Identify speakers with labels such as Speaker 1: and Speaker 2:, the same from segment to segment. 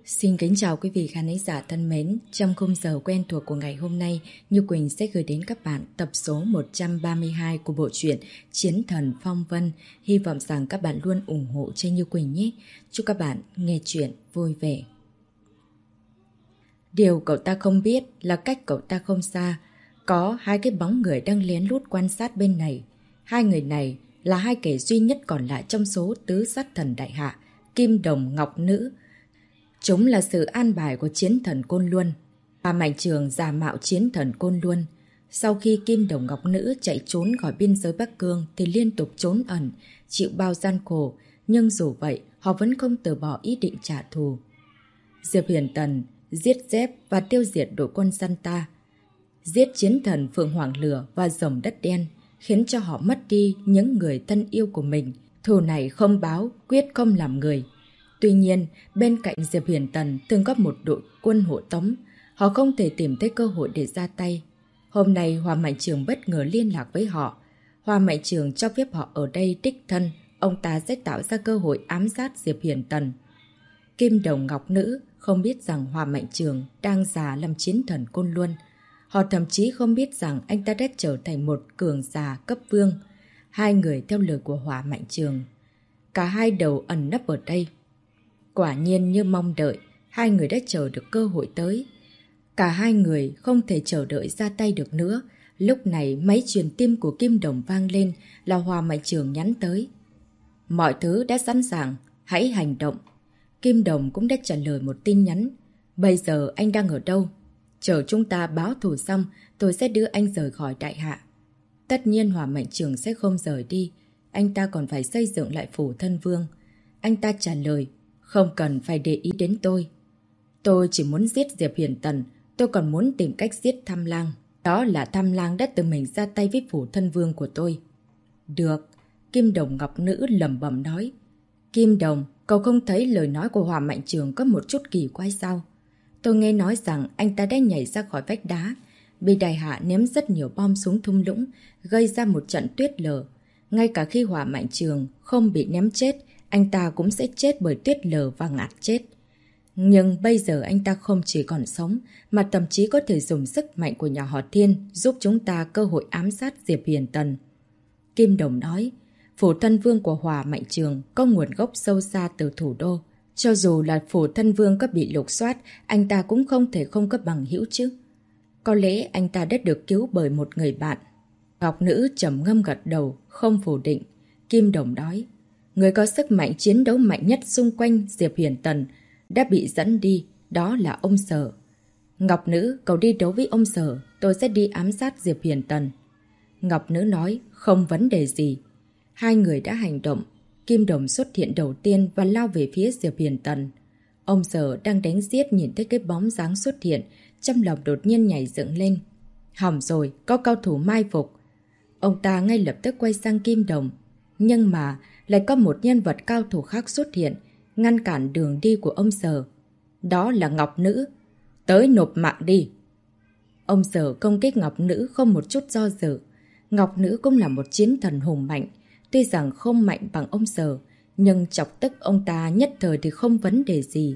Speaker 1: Xin kính chào quý vị khán giả thân mến. Trong khung giờ quen thuộc của ngày hôm nay, Như Quỳnh sẽ gửi đến các bạn tập số 132 của bộ truyện Chiến Thần Phong Vân. Hy vọng rằng các bạn luôn ủng hộ cho Như Quỳnh nhé. Chúc các bạn nghe chuyện vui vẻ. Điều cậu ta không biết là cách cậu ta không xa, có hai cái bóng người đang lén lút quan sát bên này. Hai người này là hai kẻ duy nhất còn lại trong số tứ sát thần đại hạ, Kim Đồng Ngọc Nữ. Chúng là sự an bài của chiến thần Côn Luân. Hoa Mạnh Trường giả mạo chiến thần Côn Luân. Sau khi Kim Đồng Ngọc Nữ chạy trốn khỏi biên giới Bắc Cương thì liên tục trốn ẩn, chịu bao gian khổ. Nhưng dù vậy, họ vẫn không từ bỏ ý định trả thù. Diệp Huyền Tần giết Dép và tiêu diệt đội quân Santa. Giết chiến thần Phượng Hoàng Lửa và Rồng Đất Đen, khiến cho họ mất đi những người thân yêu của mình. Thù này không báo, quyết không làm người. Tuy nhiên, bên cạnh Diệp Huyền Tần từng có một đội quân hộ tống. Họ không thể tìm thấy cơ hội để ra tay. Hôm nay Hoa Mạnh Trường bất ngờ liên lạc với họ. Hoa Mạnh Trường cho phép họ ở đây đích thân. Ông ta sẽ tạo ra cơ hội ám sát Diệp Huyền Tần. Kim Đồng Ngọc Nữ không biết rằng Hoa Mạnh Trường đang giả làm chiến thần Côn Luân. Họ thậm chí không biết rằng anh ta đã trở thành một cường giả cấp vương. Hai người theo lời của Hoa Mạnh Trường. Cả hai đều ẩn nấp ở đây. Quả nhiên như mong đợi, hai người đã chờ được cơ hội tới. Cả hai người không thể chờ đợi ra tay được nữa. Lúc này máy truyền tim của Kim Đồng vang lên, là Hoa Mạnh Trường nhắn tới. Mọi thứ đã sẵn sàng, hãy hành động. Kim Đồng cũng đã trả lời một tin nhắn. Bây giờ anh đang ở đâu? Chờ chúng ta báo thù xong, tôi sẽ đưa anh rời khỏi đại hạ. Tất nhiên Hoa Mạnh Trường sẽ không rời đi. Anh ta còn phải xây dựng lại phủ thân vương. Anh ta trả lời. Không cần phải để ý đến tôi. Tôi chỉ muốn giết Diệp Huyền Tần. Tôi còn muốn tìm cách giết Tham Lang. Đó là Tham Lang đã tự mình ra tay với phủ thân vương của tôi. Được. Kim Đồng Ngọc Nữ lẩm bẩm nói. Kim Đồng, cậu không thấy lời nói của Hoa Mạnh Trường có một chút kỳ quái sao? Tôi nghe nói rằng anh ta đã nhảy ra khỏi vách đá, bị đại hạ ném rất nhiều bom xuống thung lũng, gây ra một trận tuyết lở. Ngay cả khi Hoa Mạnh Trường không bị ném chết, anh ta cũng sẽ chết bởi tuyết lở và ngạt chết. Nhưng bây giờ anh ta không chỉ còn sống, mà thậm chí có thể dùng sức mạnh của nhà họ Thiên giúp chúng ta cơ hội ám sát Diệp Huyền Tần. Kim Đồng nói, phủ thân vương của Hoa Mạnh Trường có nguồn gốc sâu xa từ thủ đô. Cho dù là phủ thân vương có bị lục soát, anh ta cũng không thể không có bằng hữu chứ. Có lẽ anh ta đã được cứu bởi một người bạn. Ngọc Nữ trầm ngâm gật đầu, không phủ định. Kim Đồng nói, người có sức mạnh chiến đấu mạnh nhất xung quanh Diệp Huyền Tần đã bị dẫn đi, đó là ông Sở. Ngọc Nữ, cậu đi đấu với ông Sở, tôi sẽ đi ám sát Diệp Huyền Tần. Ngọc Nữ nói, không vấn đề gì. Hai người đã hành động. Kim Đồng xuất hiện đầu tiên và lao về phía Diệp Huyền Tần. Ông Sở đang đánh giết nhìn thấy cái bóng dáng xuất hiện, trong lòng đột nhiên nhảy dựng lên. Hỏng rồi, có cao thủ mai phục. Ông ta ngay lập tức quay sang Kim Đồng. Nhưng mà lại có một nhân vật cao thủ khác xuất hiện, ngăn cản đường đi của ông Sở. Đó là Ngọc Nữ. Tới nộp mạng đi. Ông Sở công kích Ngọc Nữ không một chút do dự. Ngọc Nữ cũng là một chiến thần hùng mạnh. Tuy rằng không mạnh bằng ông Sở, nhưng chọc tức ông ta nhất thời thì không vấn đề gì.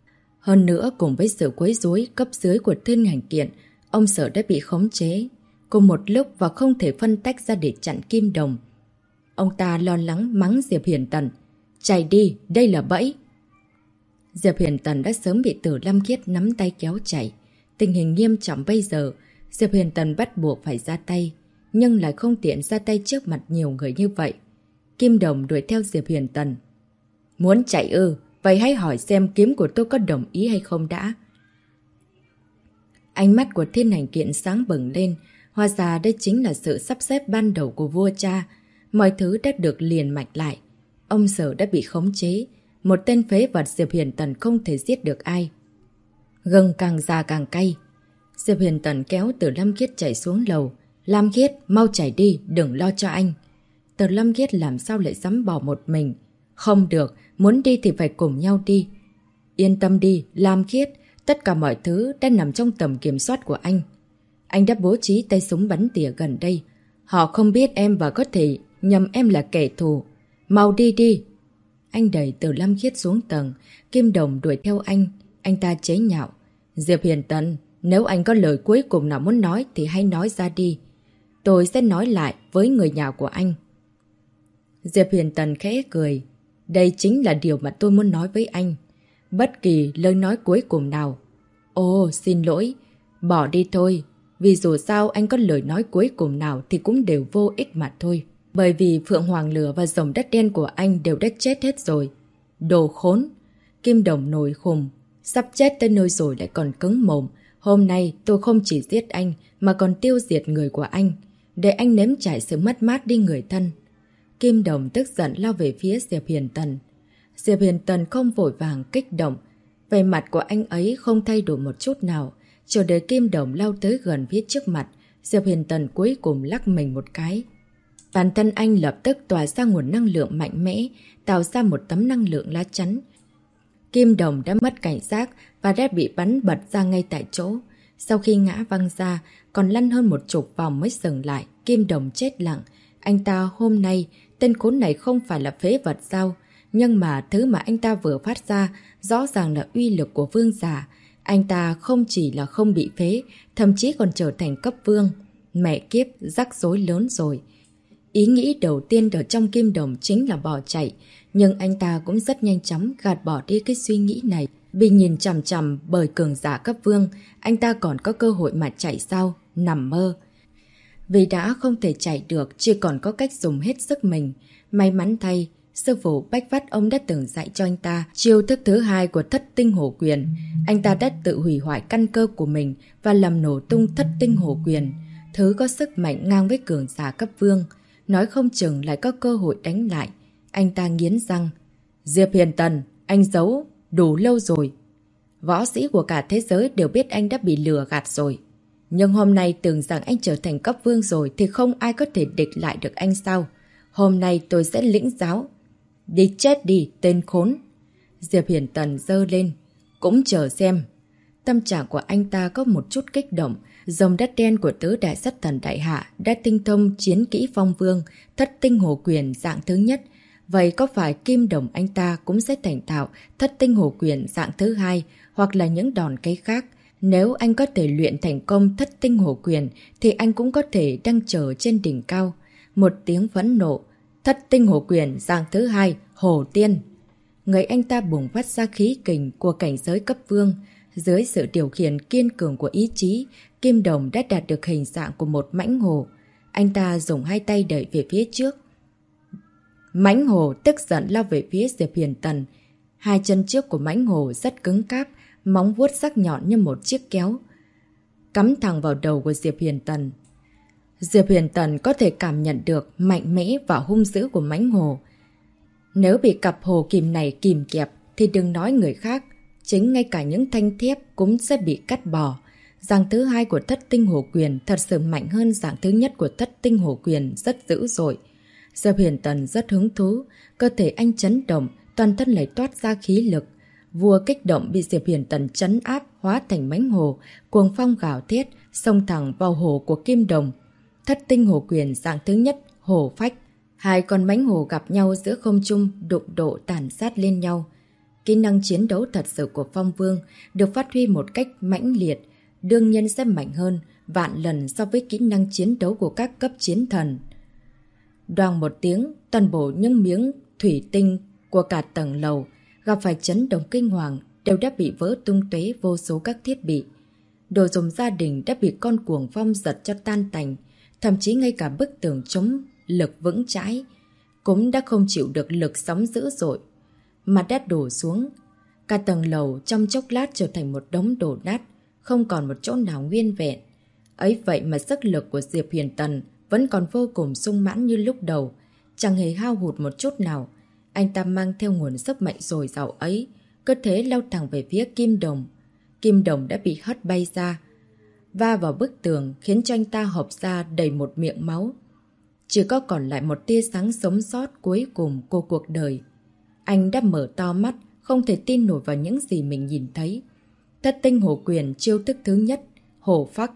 Speaker 1: Hơn nữa, cùng với sự quấy rối cấp dưới của Thiên Hành Kiện, ông Sở đã bị khống chế cùng một lúc và không thể phân tách ra để chặn Kim Đồng. Ông ta lo lắng mắng Diệp Huyền Tần. Chạy đi, đây là bẫy. Diệp Huyền Tần đã sớm bị Tử Lâm Khiết nắm tay kéo chạy. Tình hình nghiêm trọng bây giờ, Diệp Huyền Tần bắt buộc phải ra tay, nhưng lại không tiện ra tay trước mặt nhiều người như vậy. Kim Đồng đuổi theo Diệp Huyền Tần. Muốn chạy ư? Vậy hãy hỏi xem kiếm của tôi có đồng ý hay không đã. Ánh mắt của Thiên Hành Kiện sáng bừng lên. Hóa ra đây chính là sự sắp xếp ban đầu của vua cha. Mọi thứ đã được liền mạch lại. Ông Sở đã bị khống chế. Một tên phế vật Diệp Huyền Tần không thể giết được ai. Gừng càng già càng cay. Diệp Huyền Tần kéo Từ Lâm Khiết chạy xuống lầu. Lam Khiết, mau chạy đi, đừng lo cho anh. Từ Lâm Khiết làm sao lại dám bỏ một mình. Không được, muốn đi thì phải cùng nhau đi. Yên tâm đi, Lam Khiết, tất cả mọi thứ đã nằm trong tầm kiểm soát của anh. Anh đã bố trí tay súng bắn tỉa gần đây. Họ không biết em và có thể nhầm em là kẻ thù. Mau đi đi. Anh đẩy Từ Lâm Khiết xuống tầng. Kim Đồng đuổi theo anh. Anh ta chế nhạo. Diệp Hiền Tần, nếu anh có lời cuối cùng nào muốn nói thì hãy nói ra đi. Tôi sẽ nói lại với người nhà của anh. Diệp Hiền Tần khẽ cười. Đây chính là điều mà tôi muốn nói với anh. Bất kỳ lời nói cuối cùng nào. Ồ, xin lỗi. Bỏ đi thôi. Vì dù sao anh có lời nói cuối cùng nào thì cũng đều vô ích mà thôi. Bởi vì Phượng Hoàng Lửa và Rồng Đất Đen của anh đều đã chết hết rồi. Đồ khốn. Kim Đồng nổi khùng. Sắp chết tới nơi rồi lại còn cứng mồm. Hôm nay tôi không chỉ giết anh mà còn tiêu diệt người của anh. Để anh nếm trải sự mất mát đi người thân. Kim Đồng tức giận lao về phía Diệp Hiền Tần. Diệp Hiền Tần không vội vàng kích động. Vẻ mặt của anh ấy không thay đổi một chút nào. Chờ đến Kim Đồng lao tới gần phía trước mặt, Diệp Hiền Tần cuối cùng lắc mình một cái. Bản thân anh lập tức tỏa ra nguồn năng lượng mạnh mẽ, tạo ra một tấm năng lượng lá chắn. Kim Đồng đã mất cảnh giác và đã bị bắn bật ra ngay tại chỗ. Sau khi ngã văng ra, còn lăn hơn 10 vòng mới dừng lại, Kim Đồng chết lặng. Anh ta hôm nay, tên khốn này không phải là phế vật sao? Nhưng mà thứ mà anh ta vừa phát ra rõ ràng là uy lực của vương giả. Anh ta không chỉ là không bị phế, thậm chí còn trở thành cấp vương. Mẹ kiếp, rắc rối lớn rồi. Ý nghĩ đầu tiên ở trong Kim Đồng chính là bỏ chạy. Nhưng anh ta cũng rất nhanh chóng gạt bỏ đi cái suy nghĩ này. Bị nhìn chằm chằm bởi cường giả cấp vương, anh ta còn có cơ hội mà chạy sao? Nằm mơ. Vì đã không thể chạy được, chỉ còn có cách dùng hết sức mình. May mắn thay, sư phụ Bách Vắt ông đã từng dạy cho anh ta chiêu thức thứ 2 của Thất Tinh Hổ Quyền. Anh ta đã tự hủy hoại căn cơ của mình và làm nổ tung Thất Tinh Hổ Quyền. Thứ có sức mạnh ngang với cường giả cấp vương. Nói không chừng lại có cơ hội đánh lại. Anh ta nghiến răng. Diệp Hiền Tần, anh giấu đủ lâu rồi. Võ sĩ của cả thế giới đều biết anh đã bị lừa gạt rồi. Nhưng hôm nay tưởng rằng anh trở thành cấp vương rồi thì không ai có thể địch lại được anh sao? Hôm nay tôi sẽ lĩnh giáo. Đi chết đi, tên khốn. Diệp Hiền Tần giơ lên. Cũng chờ xem. Tâm trạng của anh ta có một chút kích động. Rồng Đất Đen của tứ đại sát thần đại hạ đã tinh thông chiến kỹ phong vương, Thất Tinh Hổ Quyền dạng thứ nhất. Vậy có phải Kim Đồng anh ta cũng sẽ thành thạo Thất Tinh Hổ Quyền dạng thứ 2 hoặc là những đòn cây khác? Nếu anh có thể luyện thành công Thất Tinh Hổ Quyền thì anh cũng có thể đang chờ trên đỉnh cao. Một tiếng phẫn nộ. Thất Tinh Hổ Quyền dạng thứ 2, Hổ Tiên. Người anh ta bùng phát ra khí kình của cảnh giới cấp vương. Dưới sự điều khiển kiên cường của ý chí, Kim Đồng đã đạt được hình dạng của một mãnh hổ. Anh ta dùng hai tay đẩy về phía trước. Mãnh hổ tức giận lao về phía Diệp Hiền Tần. Hai chân trước của mãnh hổ rất cứng cáp, móng vuốt sắc nhọn như một chiếc kéo, cắm thẳng vào đầu của Diệp Hiền Tần. Diệp Hiền Tần có thể cảm nhận được mạnh mẽ và hung dữ của mãnh hổ. Nếu bị cặp hổ kìm này kìm kẹp thì đừng nói người khác, chính ngay cả những thanh thép cũng sẽ bị cắt bỏ. Dạng thứ 2 của Thất Tinh Hổ Quyền thật sự mạnh hơn dạng thứ nhất của Thất Tinh Hổ Quyền, rất dữ dội. Diệp Hiền Tần rất hứng thú, cơ thể anh chấn động, toàn thân lại toát ra khí lực. Vua kích động bị Diệp Hiền Tần trấn áp hóa thành mãnh hổ, cuồng phong gào thét, xông thẳng vào hổ của Kim Đồng. Thất Tinh Hổ Quyền dạng thứ nhất, hổ phách. Hai con mãnh hổ gặp nhau giữa không trung, đụng độ tàn sát lên nhau. Kỹ năng chiến đấu thật sự của Phong Vương được phát huy một cách mãnh liệt, đương nhiên sẽ mạnh hơn vạn lần so với kỹ năng chiến đấu của các cấp chiến thần. Đoàng một tiếng, toàn bộ những miếng thủy tinh của cả tầng lầu gặp phải chấn động kinh hoàng đều đã bị vỡ tung tóe vô số các thiết bị. Đồ dùng gia đình đã bị con cuồng phong giật cho tan tành, thậm chí ngay cả bức tường chống lực vững chãi cũng đã không chịu được lực sóng dữ dội. Mặt đất đổ xuống, cả tầng lầu trong chốc lát trở thành một đống đổ nát, không còn một chỗ nào nguyên vẹn. Ấy vậy mà sức lực của Diệp Hiền Tần vẫn còn vô cùng sung mãn như lúc đầu, chẳng hề hao hụt một chút nào. Anh ta mang theo nguồn sức mạnh dồi dào ấy, cơ thể lao thẳng về phía Kim Đồng. Kim Đồng đã bị hất bay ra, va vào bức tường khiến cho anh ta hộc ra đầy một miệng máu. Chỉ có còn lại một tia sáng sống sót cuối cùng của cuộc đời. Anh đã mở to mắt, không thể tin nổi vào những gì mình nhìn thấy. Thất Tinh Hổ Quyền chiêu thức thứ nhất, hổ phách.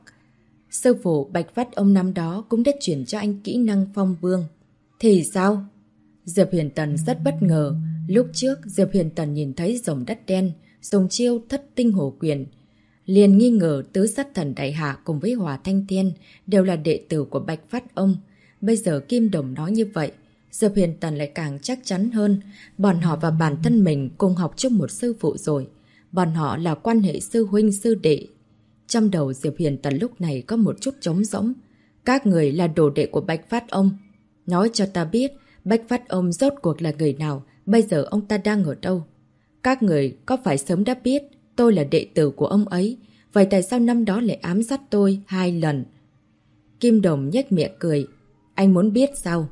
Speaker 1: Sư phụ Bạch Vắt ông năm đó cũng đã chuyển cho anh kỹ năng Phong Vương. Thì sao? Diệp Hiền Tần rất bất ngờ. Lúc trước Diệp Hiền Tần nhìn thấy Rồng Đất Đen, dùng chiêu thất tinh hổ quyền. Liền nghi ngờ tứ sát thần đại hạ cùng với Hỏa Thanh Thiên đều là đệ tử của Bạch Phát Ông. Bây giờ Kim Đồng nói như vậy, Diệp Huyền Tần lại càng chắc chắn hơn. Bọn họ và bản thân mình cùng học chung một sư phụ rồi. Bọn họ là quan hệ sư huynh sư đệ. Trong đầu Diệp Huyền Tần lúc này có một chút trống rỗng. Các người là đồ đệ của Bạch Phát Ông. Nói cho ta biết, Bạch Phát Ông rốt cuộc là người nào, bây giờ ông ta đang ở đâu? Các người có phải sớm đã biết tôi là đệ tử của ông ấy, vậy tại sao năm đó lại ám sát tôi 2 lần? Kim Đồng nhếch miệng cười. Anh muốn biết sao?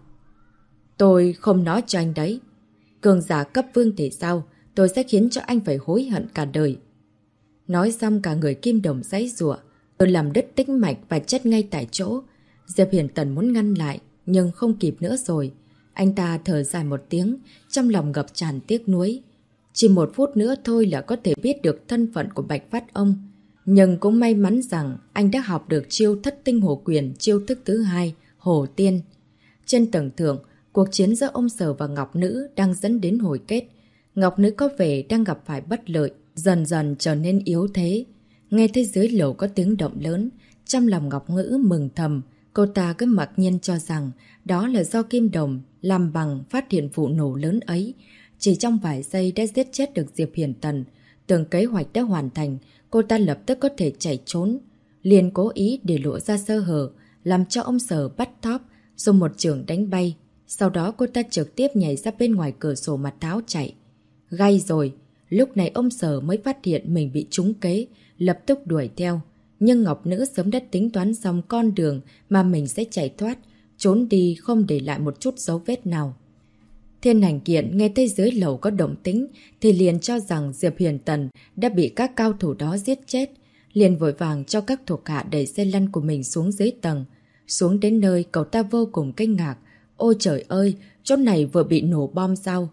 Speaker 1: Tôi không nói cho anh đấy. Cường giả cấp vương thì sao? Tôi sẽ khiến cho anh phải hối hận cả đời. Nói xong cả người Kim Đồng giãy giụa, tôi làm đứt tĩnh mạch và chết ngay tại chỗ. Diệp Huyền Tần muốn ngăn lại, nhưng không kịp nữa rồi. Anh ta thở dài một tiếng, trong lòng ngập tràn tiếc nuối. Chỉ 1 phút nữa thôi là có thể biết được thân phận của Bạch Phát Ông. Nhưng cũng may mắn rằng anh đã học được chiêu thất tinh hổ quyền, chiêu thức thứ 2, hổ tiên. Trên tầng thượng, cuộc chiến giữa ông Sở và Ngọc Nữ đang dẫn đến hồi kết. Ngọc Nữ có vẻ đang gặp phải bất lợi, dần dần trở nên yếu thế. Nghe thấy dưới lầu có tiếng động lớn, trong lòng Ngọc Nữ mừng thầm. Cô ta cứ mặc nhiên cho rằng đó là do Kim Đồng làm bằng phát hiện vụ nổ lớn ấy. Chỉ trong vài giây đã giết chết được Diệp Huyền Tần. Tưởng kế hoạch đã hoàn thành, cô ta lập tức có thể chạy trốn. Liền cố ý để lộ ra sơ hở, làm cho ông Sở bắt thóp, dùng một chưởng đánh bay. Sau đó cô ta trực tiếp nhảy ra bên ngoài cửa sổ mà tháo chạy. Gay rồi, lúc này ông Sở mới phát hiện mình bị trúng kế, lập tức đuổi theo. Nhưng Ngọc Nữ sớm đã tính toán xong con đường mà mình sẽ chạy thoát, trốn đi không để lại một chút dấu vết nào. Thiên Hành Kiện nghe thấy dưới lầu có động tĩnh thì liền cho rằng Diệp Huyền Tần đã bị các cao thủ đó giết chết. Liền vội vàng cho các thuộc hạ đẩy xe lăn của mình xuống dưới tầng. Xuống đến nơi cậu ta vô cùng kinh ngạc. Ôi trời ơi, chỗ này vừa bị nổ bom sao?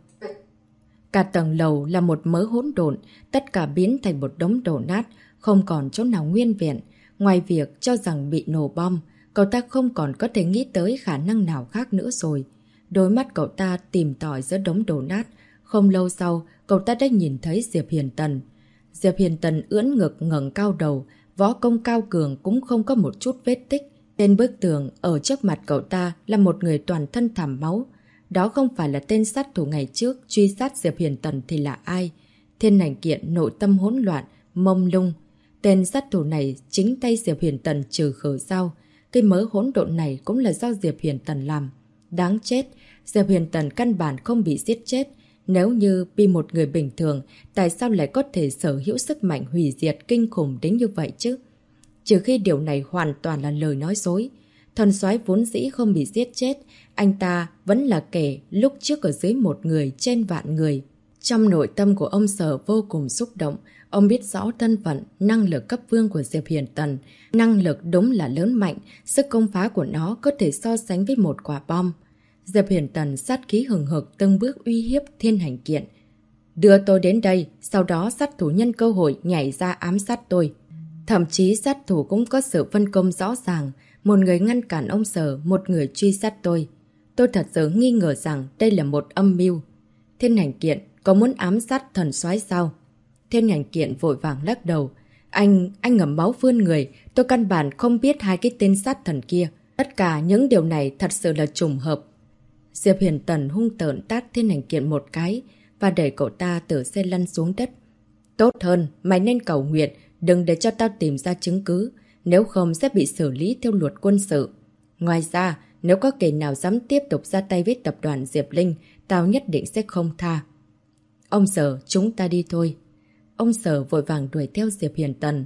Speaker 1: Cả tầng lầu là một mớ hỗn độn, tất cả biến thành một đống đổ nát, không còn chỗ nào nguyên vẹn. Ngoài việc cho rằng bị nổ bom, cậu ta không còn có thể nghĩ tới khả năng nào khác nữa rồi. Đôi mắt cậu ta tìm tòi giữa đống đổ nát. Không lâu sau, cậu ta đã nhìn thấy Diệp Huyền Tần. Diệp Huyền Tần ưỡn ngực ngẩng cao đầu, võ công cao cường cũng không có một chút vết tích. Trên bức tường, ở trước mặt cậu ta là một người toàn thân thảm máu. Đó không phải là tên sát thủ ngày trước truy sát Diệp Huyền Tần thì là ai? Thiên Hành Kiện nội tâm hỗn loạn, mông lung. Tên sát thủ này chính tay Diệp Huyền Tần trừ khử sao? Cái mớ hỗn độn này cũng là do Diệp Huyền Tần làm. Đáng chết, Diệp Huyền Tần căn bản không bị giết chết. Nếu như bị một người bình thường, tại sao lại có thể sở hữu sức mạnh hủy diệt kinh khủng đến như vậy chứ? Trừ khi điều này hoàn toàn là lời nói dối. Thần soái vốn dĩ không bị giết chết, anh ta vẫn là kẻ lúc trước ở dưới 1 người trên vạn người. Trong nội tâm của ông Sở vô cùng xúc động, ông biết rõ thân phận, năng lực cấp vương của Diệp Huyền Tần. Năng lực đúng là lớn mạnh, sức công phá của nó có thể so sánh với một quả bom. Diệp Huyền Tần sát khí hừng hực từng bước uy hiếp Thiên Hành Kiện. Đưa tôi đến đây, sau đó sát thủ nhân cơ hội nhảy ra ám sát tôi. Thậm chí sát thủ cũng có sự phân công rõ ràng, một người ngăn cản ông Sở, một người truy sát tôi. Tôi thật sự nghi ngờ rằng đây là một âm mưu. Thiên Hành Kiện, có muốn ám sát thần soái sao? Thiên Hành Kiện vội vàng lắc đầu. Anh ngậm máu phun người, tôi căn bản không biết 2 cái tên sát thần kia. Tất cả những điều này thật sự là trùng hợp. Diệp Huyền Tần hung tợn tát Thiên Hành Kiện một cái và đẩy cậu ta từ xe lăn xuống đất. Tốt hơn, mày nên cầu nguyện, đừng để cho tao tìm ra chứng cứ, nếu không sẽ bị xử lý theo luật quân sự. Ngoài ra, nếu có kẻ nào dám tiếp tục ra tay với tập đoàn Diệp Linh, tao nhất định sẽ không tha. Ông Sở, chúng ta đi thôi. Ông Sở vội vàng đuổi theo Diệp Huyền Tần.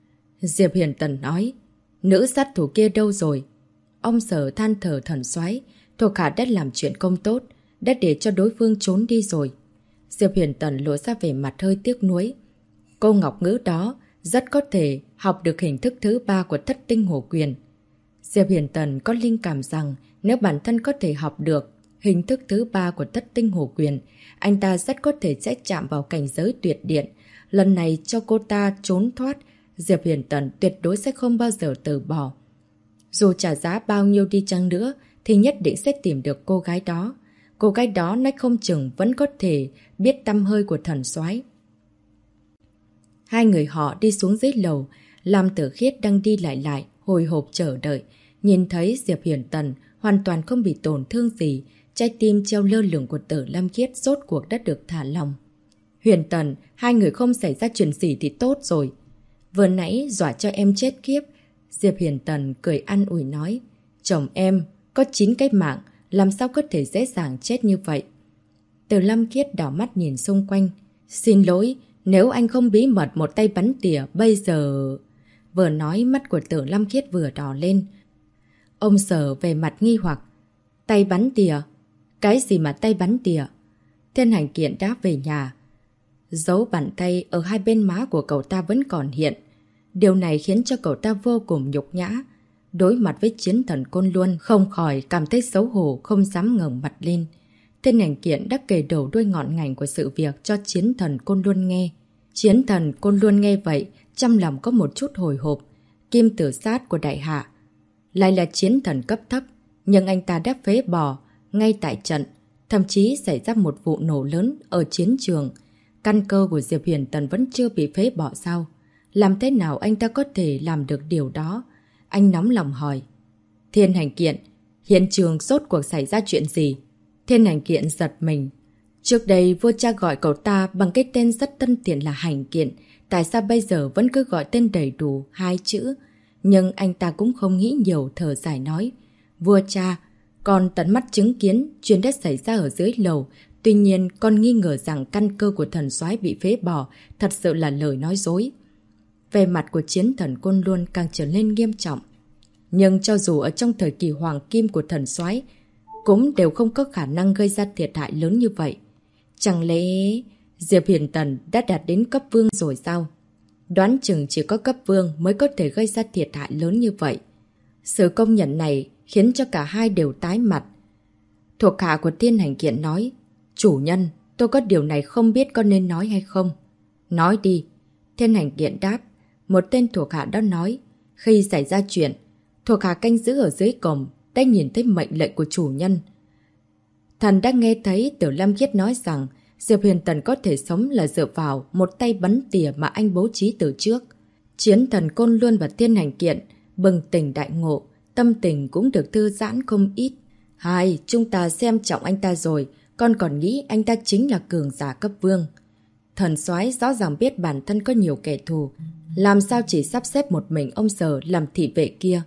Speaker 1: Diệp Huyền Tần nói, nữ sát thủ kia đâu rồi? Ông Sở than thở thần soái, thuộc hạ đã làm chuyện không tốt, đã để cho đối phương trốn đi rồi. Diệp Huyền Tần lộ ra vẻ mặt hơi tiếc nuối. Cô Ngọc Ngữ đó rất có thể học được hình thức thứ 3 của thất tinh hổ quyền. Diệp Huyền Tần có linh cảm rằng nếu bản thân có thể học được hình thức thứ 3 của thất tinh hổ quyền, anh ta rất có thể sẽ chạm vào cảnh giới tuyệt điện. Lần này cho cô ta trốn thoát, Diệp Huyền Tần tuyệt đối sẽ không bao giờ từ bỏ. Dù trả giá bao nhiêu đi chăng nữa, thì nhất định sẽ tìm được cô gái đó. Cô gái đó nói không chừng vẫn có thể biết tăm hơi của thần soái. Hai người họ đi xuống dưới lầu. Lam Tử Khiết đang đi lại, hồi hộp chờ đợi. Nhìn thấy Diệp Huyền Tần hoàn toàn không bị tổn thương gì. Trái tim treo lơ lửng của Tử Lâm Khiết rốt cuộc đã được thả lòng. Huyền Tần, hai người không xảy ra chuyện gì thì tốt rồi. Vừa nãy dọa cho em chết khiếp. Diệp Huyền Tần cười an ủi nói. Chồng em có 9 cái mạng, làm sao có thể dễ dàng chết như vậy? Tử Lâm Khiết đảo mắt nhìn xung quanh. Xin lỗi, nếu anh không bí mật một tay bắn tỉa, bây giờ... Vừa nói mắt của Tử Lâm Khiết vừa đỏ lên. Ông Sở về mặt nghi hoặc. Tay bắn tỉa? Cái gì mà tay bắn tỉa? Thiên Hành Kiện đáp về nhà. Dấu bàn tay ở hai bên má của cậu ta vẫn còn hiện. Điều này khiến cho cậu ta vô cùng nhục nhã. Đối mặt với chiến thần Côn Luân không khỏi cảm thấy xấu hổ, không dám ngẩng mặt lên. Thiên Hành Kiện đã kể đầu đuôi ngọn ngành của sự việc cho chiến thần Côn Luân nghe. Chiến thần Côn Luân nghe vậy, trong lòng có một chút hồi hộp. Kim tử sát của đại hạ lại là chiến thần cấp thấp, nhưng anh ta đã phế bỏ ngay tại trận, thậm chí xảy ra một vụ nổ lớn ở chiến trường. Căn cơ của Diệp Huyền Tần vẫn chưa bị phế bỏ sao? Làm thế nào anh ta có thể làm được điều đó? Anh nóng lòng hỏi. Thiên Hành Kiện, hiện trường rốt cuộc xảy ra chuyện gì? Thiên Hành Kiện giật mình. Trước đây vua cha gọi cậu ta bằng cái tên rất tân tiện là Hành Kiện. Tại sao bây giờ vẫn cứ gọi tên đầy đủ 2 chữ? Nhưng anh ta cũng không nghĩ nhiều, thở dài nói. Vua cha, con tận mắt chứng kiến chuyện đã xảy ra ở dưới lầu. Tuy nhiên con nghi ngờ rằng căn cơ của thần soái bị phế bỏ thật sự là lời nói dối. Về mặt của chiến thần Côn Luân càng trở nên nghiêm trọng. Nhưng cho dù ở trong thời kỳ hoàng kim của thần soái cũng đều không có khả năng gây ra thiệt hại lớn như vậy. Chẳng lẽ Diệp Huyền Tần đã đạt đến cấp vương rồi sao? Đoán chừng chỉ có cấp vương mới có thể gây ra thiệt hại lớn như vậy. Sự công nhận này khiến cho cả hai đều tái mặt. Thuộc hạ của Thiên Hành Kiện nói. Chủ nhân, tôi có điều này không biết có nên nói hay không? Nói đi. Thiên Hành Kiện đáp. Một tên thuộc hạ đó nói. Khi xảy ra chuyện, thuộc hạ canh giữ ở dưới cổng đã nhìn thấy mệnh lệnh của chủ nhân. Thần đã nghe thấy Tử Lâm Khiết nói rằng Diệp Huyền Tần có thể sống là dựa vào một tay bắn tỉa mà anh bố trí từ trước. Chiến thần Côn Luân và Thiên Hành Kiện bừng tỉnh đại ngộ, tâm tình cũng được thư giãn không ít. Hai, chúng ta xem trọng anh ta rồi, con còn nghĩ anh ta chính là cường giả cấp vương. Thần soái rõ ràng biết bản thân có nhiều kẻ thù, làm sao chỉ sắp xếp một mình ông Sở làm thị vệ kia.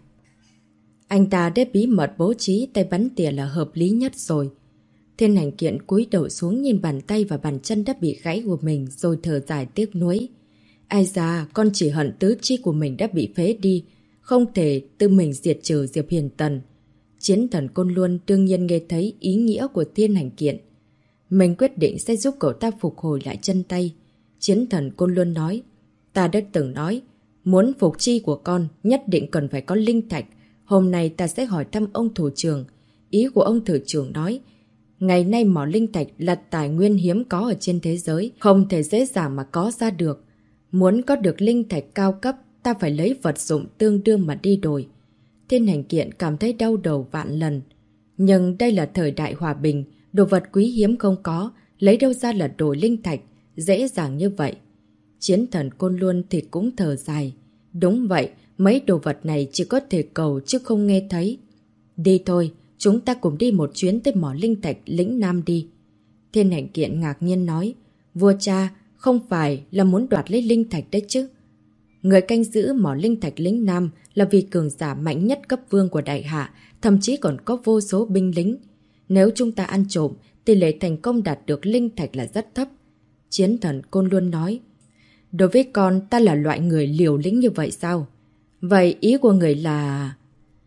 Speaker 1: Anh ta đã bí mật bố trí tay bắn tỉa là hợp lý nhất rồi. Thiên Hành Kiện cúi đầu xuống nhìn bàn tay và bàn chân đã bị gãy của mình rồi thở dài tiếc nuối. Ai da, con chỉ hận tứ chi của mình đã bị phế đi, không thể tự mình diệt trừ Diệp Huyền Tần. Chiến thần Côn Luân đương nhiên nghe thấy ý nghĩa của Thiên Hành Kiện. Mình quyết định sẽ giúp cậu ta phục hồi lại chân tay. Chiến thần Côn Luân nói, ta đã từng nói, muốn phục chi của con nhất định cần phải có linh thạch. Hôm nay ta sẽ hỏi thăm ông thủ trưởng. Ý của ông thủ trưởng nói, ngày nay mỏ linh thạch là tài nguyên hiếm có ở trên thế giới, không thể dễ dàng mà có ra được. Muốn có được linh thạch cao cấp, ta phải lấy vật dụng tương đương mà đi đổi. Thiên Hành Kiện cảm thấy đau đầu vạn lần. Nhưng đây là thời đại hòa bình, đồ vật quý hiếm không có, lấy đâu ra là đổi linh thạch, dễ dàng như vậy. Chiến thần Côn Luân thì cũng thở dài. Đúng vậy, mấy đồ vật này chỉ có thể cầu chứ không nghe thấy. Đi thôi, chúng ta cùng đi một chuyến tới mỏ linh thạch lĩnh Nam đi. Thiên Hành Kiện ngạc nhiên nói, vua cha, không phải là muốn đoạt lấy linh thạch đấy chứ. Người canh giữ mỏ linh thạch lĩnh Nam là vị cường giả mạnh nhất cấp vương của đại hạ, thậm chí còn có vô số binh lính. Nếu chúng ta ăn trộm, tỷ lệ thành công đạt được linh thạch là rất thấp. Chiến thần Côn Luân nói, đối với con ta là loại người liều lĩnh như vậy sao? Vậy ý của người là...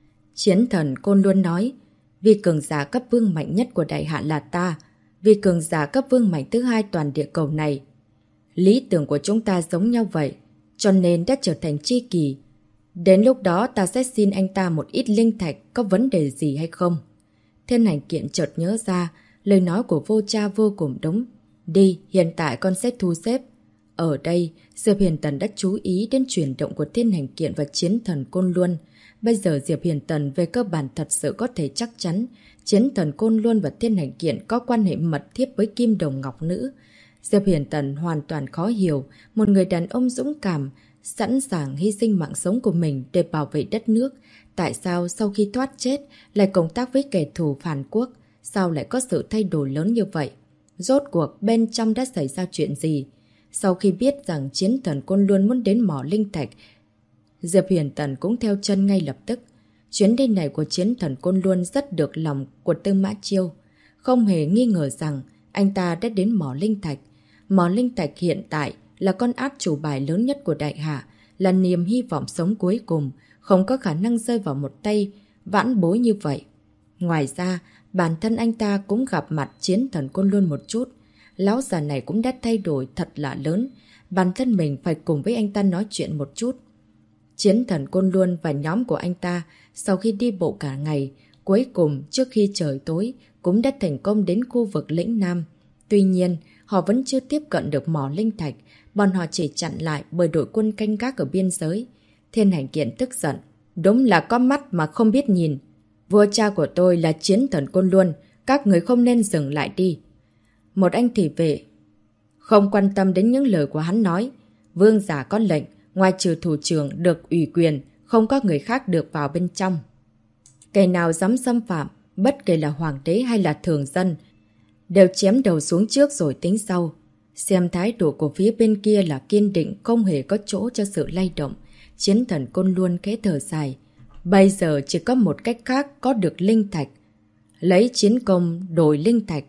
Speaker 1: Chiến thần Côn Luân nói, vì cường giả cấp vương mạnh nhất của đại hạ là ta, vì cường giả cấp vương mạnh thứ hai toàn địa cầu này. Lý tưởng của chúng ta giống nhau vậy, cho nên đã trở thành tri kỷ. Đến lúc đó ta sẽ xin anh ta một ít linh thạch, có vấn đề gì hay không? Thiên Hành Kiện chợt nhớ ra, lời nói của vô cha vô cùng đúng. Đi, hiện tại con sẽ thu xếp. Ở đây, Diệp Huyền Tần đã chú ý đến chuyển động của Thiên Hành Kiện và chiến thần Côn Luân. Bây giờ Diệp Huyền Tần về cơ bản thật sự có thể chắc chắn chiến thần Côn Luân và Thiên Hành Kiện có quan hệ mật thiết với Kim Đồng Ngọc Nữ. Diệp Huyền Tần hoàn toàn khó hiểu, một người đàn ông dũng cảm, sẵn sàng hy sinh mạng sống của mình để bảo vệ đất nước. Tại sao sau khi thoát chết lại cộng tác với kẻ thù phản quốc? Sao lại có sự thay đổi lớn như vậy? Rốt cuộc bên trong đã xảy ra chuyện gì? Sau khi biết rằng Chiến Thần Côn Luân muốn đến mỏ linh thạch, Diệp Huyền Tần cũng theo chân ngay lập tức. Chuyến đi này của Chiến Thần Côn Luân rất được lòng của Tư Mã Chiêu. Không hề nghi ngờ rằng anh ta đã đến mỏ linh thạch. Mỏ linh thạch hiện tại là con át chủ bài lớn nhất của Đại Hạ, là niềm hy vọng sống cuối cùng, không có khả năng rơi vào một tay vãn bối như vậy. Ngoài ra, bản thân anh ta cũng gặp mặt Chiến Thần Côn Luân một chút. Lão già này cũng đã thay đổi thật là lớn. Bản thân mình phải cùng với anh ta nói chuyện một chút. Chiến Thần Côn Luân và nhóm của anh ta sau khi đi bộ cả ngày, cuối cùng trước khi trời tối cũng đã thành công đến khu vực lĩnh Nam. Tuy nhiên, họ vẫn chưa tiếp cận được mỏ linh thạch, bọn họ chỉ chặn lại bởi đội quân canh gác ở biên giới. Thiên Hành Kiện tức giận. Đúng là có mắt mà không biết nhìn. Vua cha của tôi là Chiến Thần Côn Luân, các người không nên dừng lại đi. Một anh thị vệ không quan tâm đến những lời của hắn nói. Vương giả có lệnh, ngoài trừ thủ trưởng được ủy quyền, không có người khác được vào bên trong. Kẻ nào dám xâm phạm, bất kể là hoàng đế hay là thường dân, đều chém đầu xuống trước rồi tính sau. Xem thái độ của phía bên kia là kiên định, không hề có chỗ cho sự lay động. Chiến Thần Côn Luân khẽ thở dài. Bây giờ chỉ có một cách khác có được linh thạch. Lấy chiến công đổi linh thạch.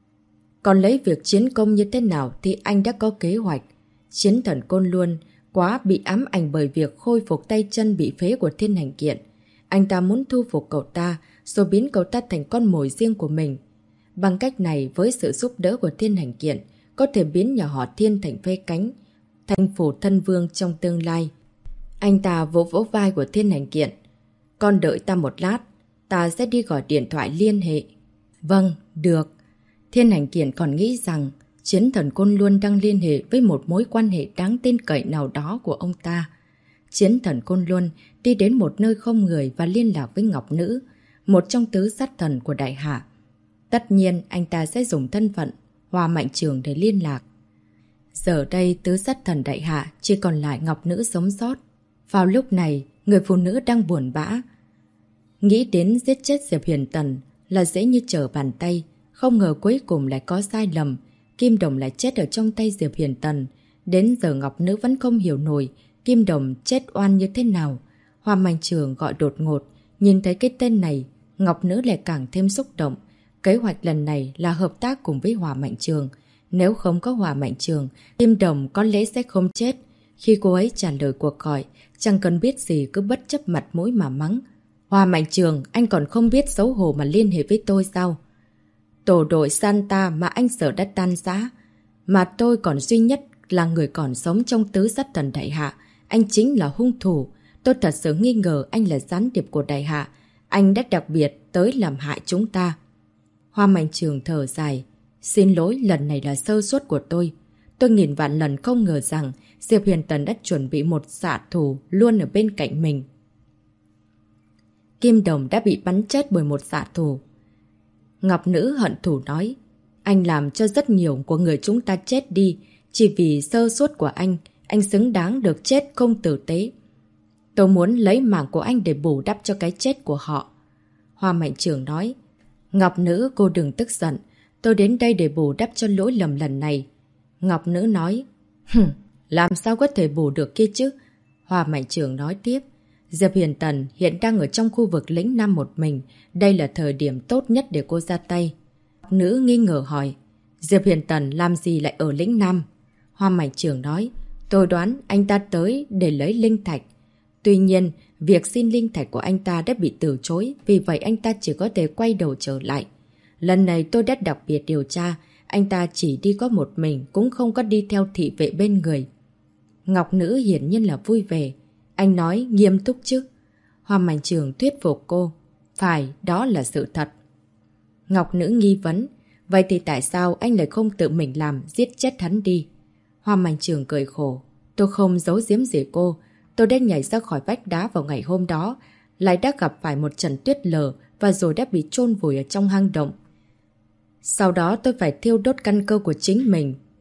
Speaker 1: Còn lấy việc chiến công như thế nào thì anh đã có kế hoạch. Chiến Thần Côn Luân quá bị ám ảnh bởi việc khôi phục tay chân bị phế của Thiên Hành Kiện. Anh ta muốn thu phục cậu ta, rồi biến cậu ta thành con mồi riêng của mình. Bằng cách này, với sự giúp đỡ của Thiên Hành Kiện, có thể biến nhà họ Thiên thành phe cánh, thành phủ thân vương trong tương lai. Anh ta vỗ vỗ vai của Thiên Hành Kiện. Con đợi ta một lát, ta sẽ đi gọi điện thoại liên hệ. Vâng, được. Thiên Hành Kiện còn nghĩ rằng Chiến Thần Côn Luân đang liên hệ với một mối quan hệ đáng tin cậy nào đó của ông ta. Chiến Thần Côn Luân đi đến một nơi không người và liên lạc với Ngọc Nữ, một trong tứ sát thần của Đại Hạ. Tất nhiên anh ta sẽ dùng thân phận Hoa Mạnh Trường để liên lạc. Giờ đây tứ sát thần Đại Hạ chỉ còn lại Ngọc Nữ sống sót. Vào lúc này, người phụ nữ đang buồn bã. Nghĩ đến giết chết Diệp Huyền Tần là dễ như trở bàn tay. Không ngờ cuối cùng lại có sai lầm. Kim Đồng lại chết ở trong tay Diệp Huyền Tần. Đến giờ Ngọc Nữ vẫn không hiểu nổi Kim Đồng chết oan như thế nào. Hoa Mạnh Trường gọi đột ngột. Nhìn thấy cái tên này, Ngọc Nữ lại càng thêm xúc động. Kế hoạch lần này là hợp tác cùng với Hoa Mạnh Trường. Nếu không có Hoa Mạnh Trường, Kim Đồng có lẽ sẽ không chết. Khi cô ấy trả lời cuộc gọi, chẳng cần biết gì cứ bất chấp mặt mũi mà mắng. Hoa Mạnh Trường, anh còn không biết xấu hổ mà liên hệ với tôi sao? Tổ đội Santa mà anh sợ đã tan rã. Mà tôi còn duy nhất là người còn sống trong tứ sát thần Đại Hạ. Anh chính là hung thủ. Tôi thật sự nghi ngờ anh là gián điệp của Đại Hạ. Anh đã đặc biệt tới làm hại chúng ta. Hoa Mạnh Trường thở dài. Xin lỗi, lần này là sơ suất của tôi. Tôi nghìn vạn lần không ngờ rằng Diệp Huyền Tần đã chuẩn bị một xạ thủ luôn ở bên cạnh mình. Kim Đồng đã bị bắn chết bởi một xạ thủ. Ngọc Nữ hận thù nói. Anh làm cho rất nhiều của người chúng ta chết đi. Chỉ vì sơ suất của anh xứng đáng được chết không tử tế. Tôi muốn lấy mạng của anh để bù đắp cho cái chết của họ. Hoa Mạnh Trường nói. Ngọc Nữ, cô đừng tức giận. Tôi đến đây để bù đắp cho lỗi lầm lần này. Ngọc Nữ nói. Làm sao có thể bù được kia chứ? Hoa Mạnh Trường nói tiếp. Diệp Huyền Tần hiện đang ở trong khu vực lĩnh Nam một mình. Đây là thời điểm tốt nhất để cô ra tay. Ngọc Nữ nghi ngờ hỏi. Diệp Huyền Tần làm gì lại ở lĩnh Nam? Hoa Mạnh Trường nói. Tôi đoán anh ta tới để lấy linh thạch. Tuy nhiên, việc xin linh thạch của anh ta đã bị từ chối. Vì vậy anh ta chỉ có thể quay đầu trở lại. Lần này tôi đã đặc biệt điều tra. Anh ta chỉ đi có một mình, cũng không có đi theo thị vệ bên người. Ngọc Nữ hiển nhiên là vui vẻ. Anh nói nghiêm túc chứ? Hoa Mạnh Trường thuyết phục cô. Phải, đó là sự thật. Ngọc Nữ nghi vấn. Vậy thì tại sao anh lại không tự mình làm, giết chết hắn đi? Hoa Mạnh Trường cười khổ. Tôi không giấu giếm gì cô. Tôi đã nhảy ra khỏi vách đá vào ngày hôm đó. Lại đã gặp phải một trận tuyết lở và rồi đã bị chôn vùi ở trong hang động. Sau đó tôi phải thiêu đốt căn cơ của chính mình.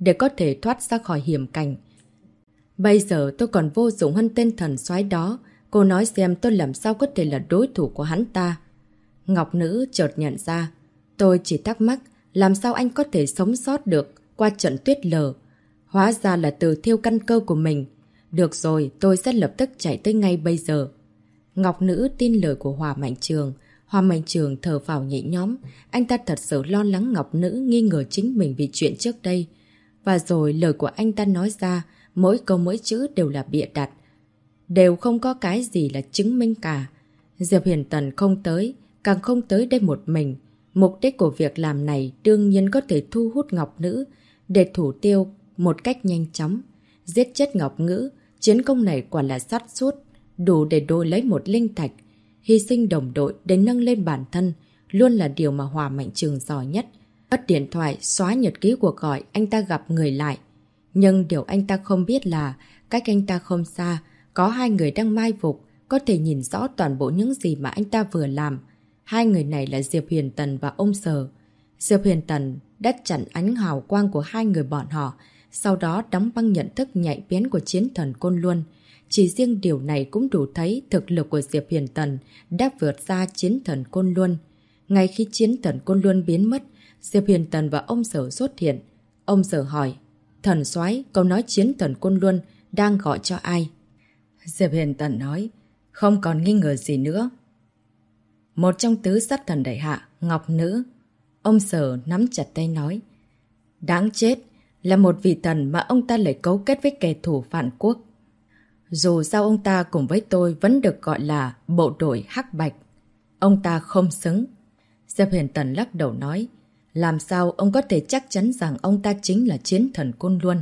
Speaker 1: để có thể thoát ra khỏi hiểm cảnh. Bây giờ tôi còn vô dụng hơn tên thần soái đó. Cô nói xem tôi làm sao có thể là đối thủ của hắn ta. Ngọc Nữ chợt nhận ra. Tôi chỉ thắc mắc làm sao anh có thể sống sót được qua trận tuyết lở. Hóa ra là từ thiêu căn cơ của mình. Được rồi, tôi sẽ lập tức chạy tới ngay bây giờ. Ngọc Nữ tin lời của Hòa Mạnh Trường. Hòa Mạnh Trường thở phào nhẹ nhõm. Anh ta thật sự lo lắng Ngọc Nữ nghi ngờ chính mình vì chuyện trước đây. Và rồi lời của anh ta nói ra, mỗi câu mỗi chữ đều là bịa đặt. Đều không có cái gì là chứng minh cả. Diệp Huyền Tần không tới, càng không tới đây một mình. Mục đích của việc làm này đương nhiên có thể thu hút Ngọc Nữ để thủ tiêu một cách nhanh chóng. Giết chết Ngọc Nữ, chiến công này quả là sát suốt, đủ để đổi lấy một linh thạch. Hy sinh đồng đội để nâng lên bản thân luôn là điều mà Hòa Mạnh Trường giỏi nhất. Bắt điện thoại, xóa nhật ký cuộc gọi anh ta gặp người lại. Nhưng điều anh ta không biết là cách anh ta không xa, có hai người đang mai phục, có thể nhìn rõ toàn bộ những gì mà anh ta vừa làm. Hai người này là Diệp Huyền Tần và ông Sở. Diệp Huyền Tần đã chặn ánh hào quang của hai người bọn họ, sau đó đóng băng nhận thức nhạy bén của chiến thần Côn Luân. Chỉ riêng điều này cũng đủ thấy thực lực của Diệp Huyền Tần đã vượt ra chiến thần Côn Luân. Ngay khi chiến thần Côn Luân biến mất, Diệp Huyền Tần và ông Sở xuất hiện. Ông Sở hỏi, thần soái, cậu nói chiến thần Côn Luân đang gọi cho ai? Diệp Huyền Tần nói, không còn nghi ngờ gì nữa. Một trong tứ sát thần đại hạ, Ngọc Nữ. Ông Sở nắm chặt tay nói, đáng chết, là một vị thần mà ông ta lại cấu kết với kẻ thù phản quốc. Dù sao ông ta cùng với tôi vẫn được gọi là bộ đội hắc bạch. Ông ta không xứng. Diệp Huyền Tần lắc đầu nói, làm sao ông có thể chắc chắn rằng ông ta chính là chiến thần Côn Luân?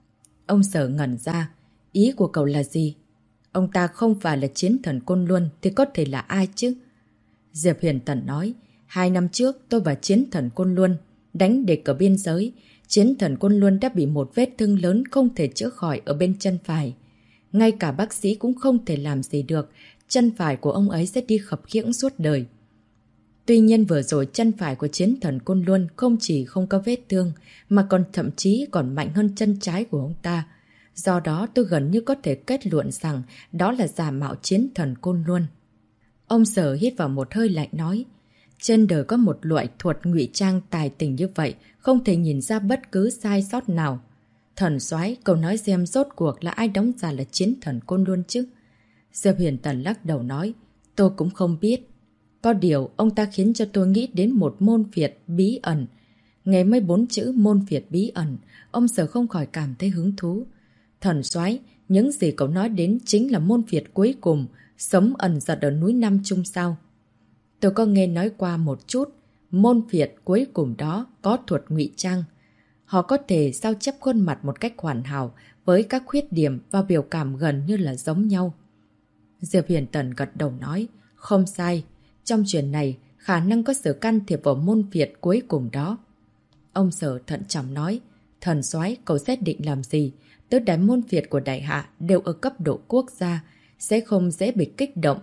Speaker 1: Ông Sở ngẩn ra, ý của cậu là gì? Ông ta không phải là chiến thần Côn Luân thì có thể là ai chứ? Diệp Huyền Tần nói, 2 năm trước tôi và chiến thần Côn Luân đánh địch ở biên giới. Chiến thần Côn Luân đã bị một vết thương lớn không thể chữa khỏi ở bên chân phải. Ngay cả bác sĩ cũng không thể làm gì được, chân phải của ông ấy sẽ đi khập khiễng suốt đời. Tuy nhiên vừa rồi chân phải của chiến thần Côn Luân không chỉ không có vết thương, mà còn thậm chí còn mạnh hơn chân trái của ông ta. Do đó tôi gần như có thể kết luận rằng đó là giả mạo chiến thần Côn Luân. Ông Sở hít vào một hơi lạnh nói, trên đời có một loại thuật ngụy trang tài tình như vậy, không thể nhìn ra bất cứ sai sót nào. Thần soái, cậu nói xem rốt cuộc là ai đóng giả là chiến thần Côn Luân chứ? Diệp Huyền Tần lắc đầu nói, tôi cũng không biết. Có điều, ông ta khiến cho tôi nghĩ đến một môn phiệt bí ẩn. Nghe mấy 4 chữ môn phiệt bí ẩn, ông Sở không khỏi cảm thấy hứng thú. Thần soái, những gì cậu nói đến chính là môn phiệt cuối cùng, sống ẩn giật ở núi Nam Trung sao? Tôi có nghe nói qua một chút, môn phiệt cuối cùng đó có thuật ngụy trang. Họ có thể sao chép khuôn mặt một cách hoàn hảo với các khuyết điểm và biểu cảm gần như là giống nhau. Diệp Huyền Tần gật đầu nói, không sai, trong chuyện này khả năng có sự can thiệp vào môn phiệt cuối cùng đó. Ông Sở thận trọng nói, thần soái, cậu xét định làm gì? Tứ đại môn phiệt của đại hạ đều ở cấp độ quốc gia, sẽ không dễ bị kích động.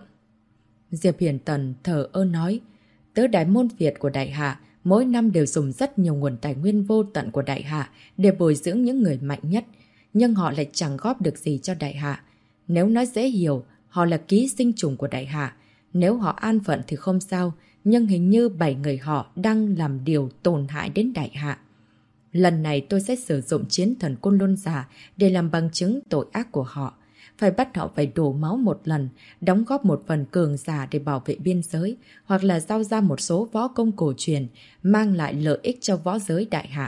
Speaker 1: Diệp Huyền Tần thở ơ nói, tứ đại môn phiệt của đại hạ mỗi năm đều dùng rất nhiều nguồn tài nguyên vô tận của đại hạ để bồi dưỡng những người mạnh nhất, nhưng họ lại chẳng góp được gì cho đại hạ. Nếu nói dễ hiểu, họ là ký sinh trùng của đại hạ. Nếu họ an phận thì không sao, nhưng hình như 7 người họ đang làm điều tổn hại đến đại hạ. Lần này tôi sẽ sử dụng chiến thần Côn Luân giả để làm bằng chứng tội ác của họ. Phải bắt họ phải đổ máu một lần, đóng góp một phần cường giả để bảo vệ biên giới, hoặc là giao ra một số võ công cổ truyền, mang lại lợi ích cho võ giới đại hạ.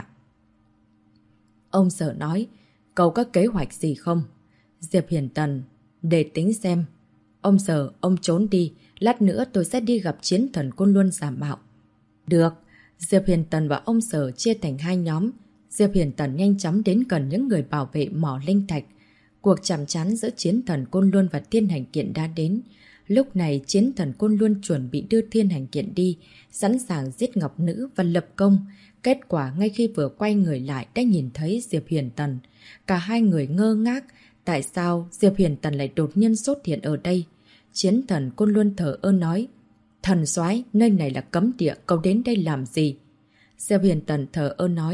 Speaker 1: Ông Sở nói, cậu có kế hoạch gì không? Diệp Hiền Tần, để tính xem. Ông Sở, ông trốn đi, lát nữa tôi sẽ đi gặp chiến thần Côn Luân giả mạo. Được, Diệp Hiền Tần và ông Sở chia thành 2 nhóm. Diệp Hiền Tần nhanh chóng đến gần những người bảo vệ mỏ linh thạch. Cuộc chạm trán giữa chiến thần Côn Luân và Thiên Hành Kiện đã đến. Lúc này chiến thần Côn Luân chuẩn bị đưa Thiên Hành Kiện đi, sẵn sàng giết Ngọc Nữ và lập công. Kết quả ngay khi vừa quay người lại đã nhìn thấy Diệp Hiền Tần. Cả hai người ngơ ngác, tại sao Diệp Hiền Tần lại đột nhiên xuất hiện ở đây? Chiến thần Côn Luân thở ơ nói, thần soái, nơi này là cấm địa, cậu đến đây làm gì? Diệp Hiền Tần thở ơ nói,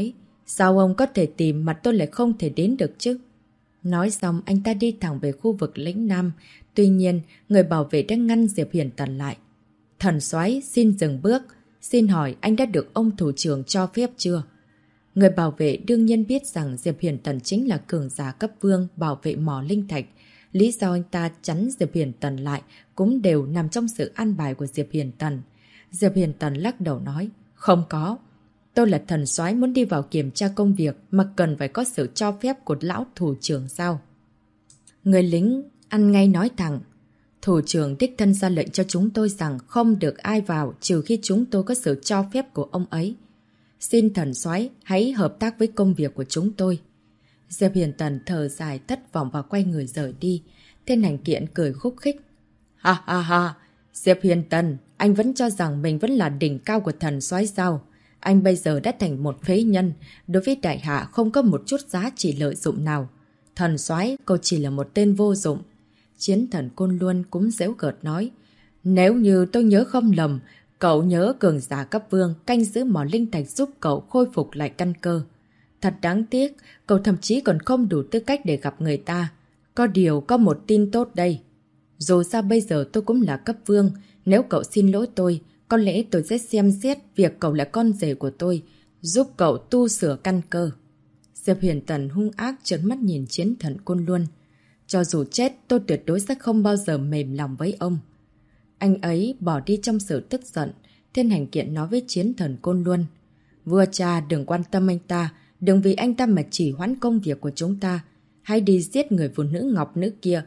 Speaker 1: Sao ông có thể tìm mà tôi lại không thể đến được chứ? Nói xong anh ta đi thẳng về khu vực lĩnh Nam. Tuy nhiên, người bảo vệ đã ngăn Diệp Hiền Tần lại. Thần soái xin dừng bước. Xin hỏi anh đã được ông thủ trưởng cho phép chưa? Người bảo vệ đương nhiên biết rằng Diệp Hiền Tần chính là cường giả cấp vương bảo vệ mỏ linh thạch. Lý do anh ta chắn Diệp Hiền Tần lại cũng đều nằm trong sự an bài của Diệp Hiền Tần. Diệp Hiền Tần lắc đầu nói, không có. Tôi là thần soái muốn đi vào kiểm tra công việc mà cần phải có sự cho phép của lão thủ trưởng sao? Người lính ăn ngay nói thẳng, thủ trưởng đích thân ra lệnh cho chúng tôi rằng không được ai vào trừ khi chúng tôi có sự cho phép của ông ấy. Xin thần soái hãy hợp tác với công việc của chúng tôi. Diệp Hiền Tần thở dài thất vọng và quay người rời đi. Thiên Hành Kiện cười khúc khích. Ha ha ha, Diệp Hiền Tần, anh vẫn cho rằng mình vẫn là đỉnh cao của thần soái sao? Anh bây giờ đã thành một phế nhân, đối với đại hạ không có một chút giá trị lợi dụng nào. Thần soái, cậu chỉ là một tên vô dụng. Chiến thần Côn Luân cũng giễu cợt nói, nếu như tôi nhớ không lầm, cậu nhớ cường giả cấp vương canh giữ mỏ linh thạch giúp cậu khôi phục lại căn cơ. Thật đáng tiếc, cậu thậm chí còn không đủ tư cách để gặp người ta. Có điều có một tin tốt đây. Dù sao bây giờ tôi cũng là cấp vương, nếu cậu xin lỗi tôi, có lẽ tôi sẽ xem xét việc cậu là con rể của tôi, giúp cậu tu sửa căn cơ. Diệp Hiền Tần hung ác trợn mắt nhìn chiến thần Côn Luân. Cho dù chết, tôi tuyệt đối sẽ không bao giờ mềm lòng với ông. Anh ấy bỏ đi trong sự tức giận. Thiên Hành Kiện nói với chiến thần Côn Luân. Vua cha đừng quan tâm anh ta, đừng vì anh ta mà chỉ hoãn công việc của chúng ta. Hãy đi giết người phụ nữ ngọc nữ kia.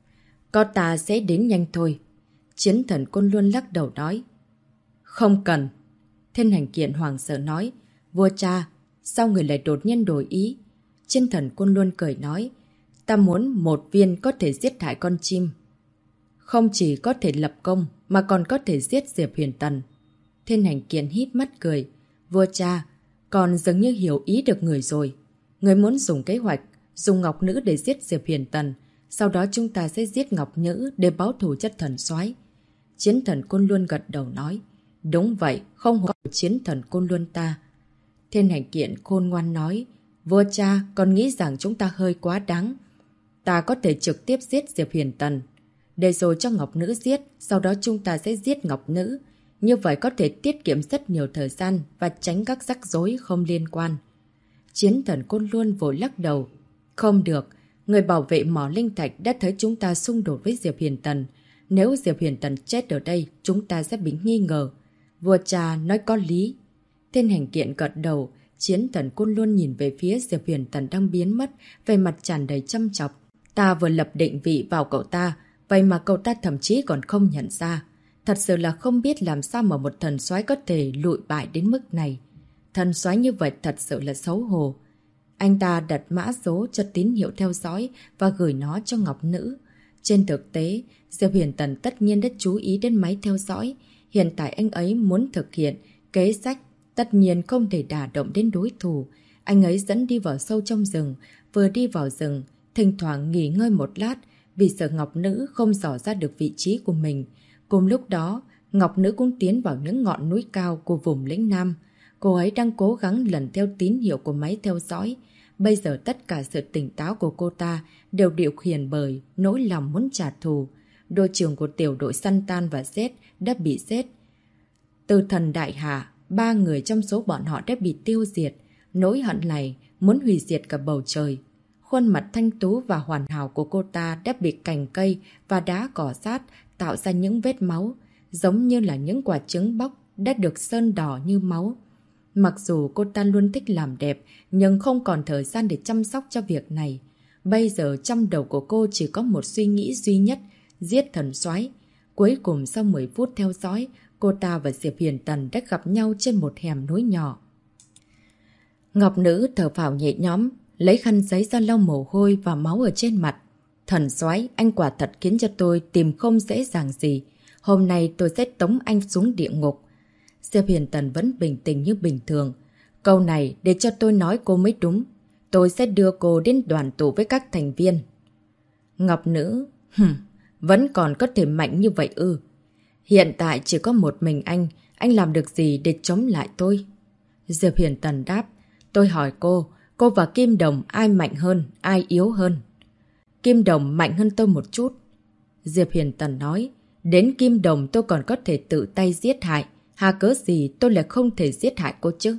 Speaker 1: Có ta sẽ đến nhanh thôi. Chiến thần Côn Luân lắc đầu nói. Không cần. Thiên Hành Kiện hoảng sợ nói. Vua cha, sao người lại đột nhiên đổi ý? Chiến thần Côn Luân cười nói. Ta muốn một viên có thể giết hại con chim. Không chỉ có thể lập công, mà còn có thể giết Diệp Hiền Tần. Thiên Hành Kiện híp mắt cười. Vua cha, còn dường như hiểu ý được người rồi. Người muốn dùng kế hoạch, dùng Ngọc Nữ để giết Diệp Hiền Tần. Sau đó chúng ta sẽ giết Ngọc Nữ để báo thù cho thần soái. Chiến thần Côn Luân gật đầu nói. Đúng vậy, không có chiến thần Côn Luân ta. Thiên Hành Kiện khôn ngoan nói. Vua cha, còn nghĩ rằng chúng ta hơi quá đáng. Ta có thể trực tiếp giết Diệp Hiền Tần. Để rồi cho Ngọc Nữ giết, sau đó chúng ta sẽ giết Ngọc Nữ. Như vậy có thể tiết kiệm rất nhiều thời gian và tránh các rắc rối không liên quan. Chiến thần Côn Luân vội lắc đầu. Không được, người bảo vệ mỏ linh thạch đã thấy chúng ta xung đột với Diệp Hiền Tần. Nếu Diệp Hiền Tần chết ở đây, chúng ta sẽ bị nghi ngờ. Vua cha nói có lý. Thiên Hành Kiện gật đầu, chiến thần Côn Luân nhìn về phía Diệp Hiền Tần đang biến mất, về mặt tràn đầy chăm chọc. Ta vừa lập định vị vào cậu ta, vậy mà cậu ta thậm chí còn không nhận ra. Thật sự là không biết làm sao mà một thần soái có thể lụi bại đến mức này. Thần soái như vậy thật sự là xấu hổ. Anh ta đặt mã số cho tín hiệu theo dõi và gửi nó cho Ngọc Nữ. Trên thực tế, Diệp Hiền Tần tất nhiên đã chú ý đến máy theo dõi. Hiện tại anh ấy muốn thực hiện kế sách, tất nhiên không thể đả động đến đối thủ. Anh ấy dẫn đi vào sâu trong rừng, vừa đi vào rừng, thỉnh thoảng nghỉ ngơi một lát vì sợ Ngọc Nữ không dò ra được vị trí của mình. Cùng lúc đó, Ngọc Nữ cũng tiến vào những ngọn núi cao của vùng lĩnh Nam. Cô ấy đang cố gắng lần theo tín hiệu của máy theo dõi. Bây giờ tất cả sự tỉnh táo của cô ta đều điều khiển bởi nỗi lòng muốn trả thù. Đội trưởng của tiểu đội Săn Tan và Z đã bị giết. Từ thần Đại Hạ, 3 người trong số bọn họ đã bị tiêu diệt. Nỗi hận này muốn hủy diệt cả bầu trời. Khuôn mặt thanh tú và hoàn hảo của cô ta đã bị cành cây và đá cỏ sát tạo ra những vết máu, giống như là những quả trứng bóc đã được sơn đỏ như máu. Mặc dù cô ta luôn thích làm đẹp, nhưng không còn thời gian để chăm sóc cho việc này. Bây giờ trong đầu của cô chỉ có một suy nghĩ duy nhất, giết thần soái. Cuối cùng sau 10 phút theo dõi, cô ta và Diệp Hiền Tần đã gặp nhau trên một hẻm núi nhỏ. Ngọc Nữ thở phào nhẹ nhõm, lấy khăn giấy ra lau mồ hôi và máu ở trên mặt. Thần soái, anh quả thật khiến cho tôi tìm không dễ dàng gì. Hôm nay tôi sẽ tống anh xuống địa ngục. Diệp Hiền Tần vẫn bình tĩnh như bình thường. Câu này để cho tôi nói cô mới đúng. Tôi sẽ đưa cô đến đoàn tụ với các thành viên. Ngọc Nữ, vẫn còn có thể mạnh như vậy ư? Hiện tại chỉ có một mình anh làm được gì để chống lại tôi? Diệp Hiền Tần đáp, Tôi hỏi cô và Kim Đồng ai mạnh hơn, ai yếu hơn? Kim Đồng mạnh hơn tôi một chút. Diệp Huyền Tần nói, đến Kim Đồng tôi còn có thể tự tay giết hại. Hà cớ gì tôi lại không thể giết hại cô chứ?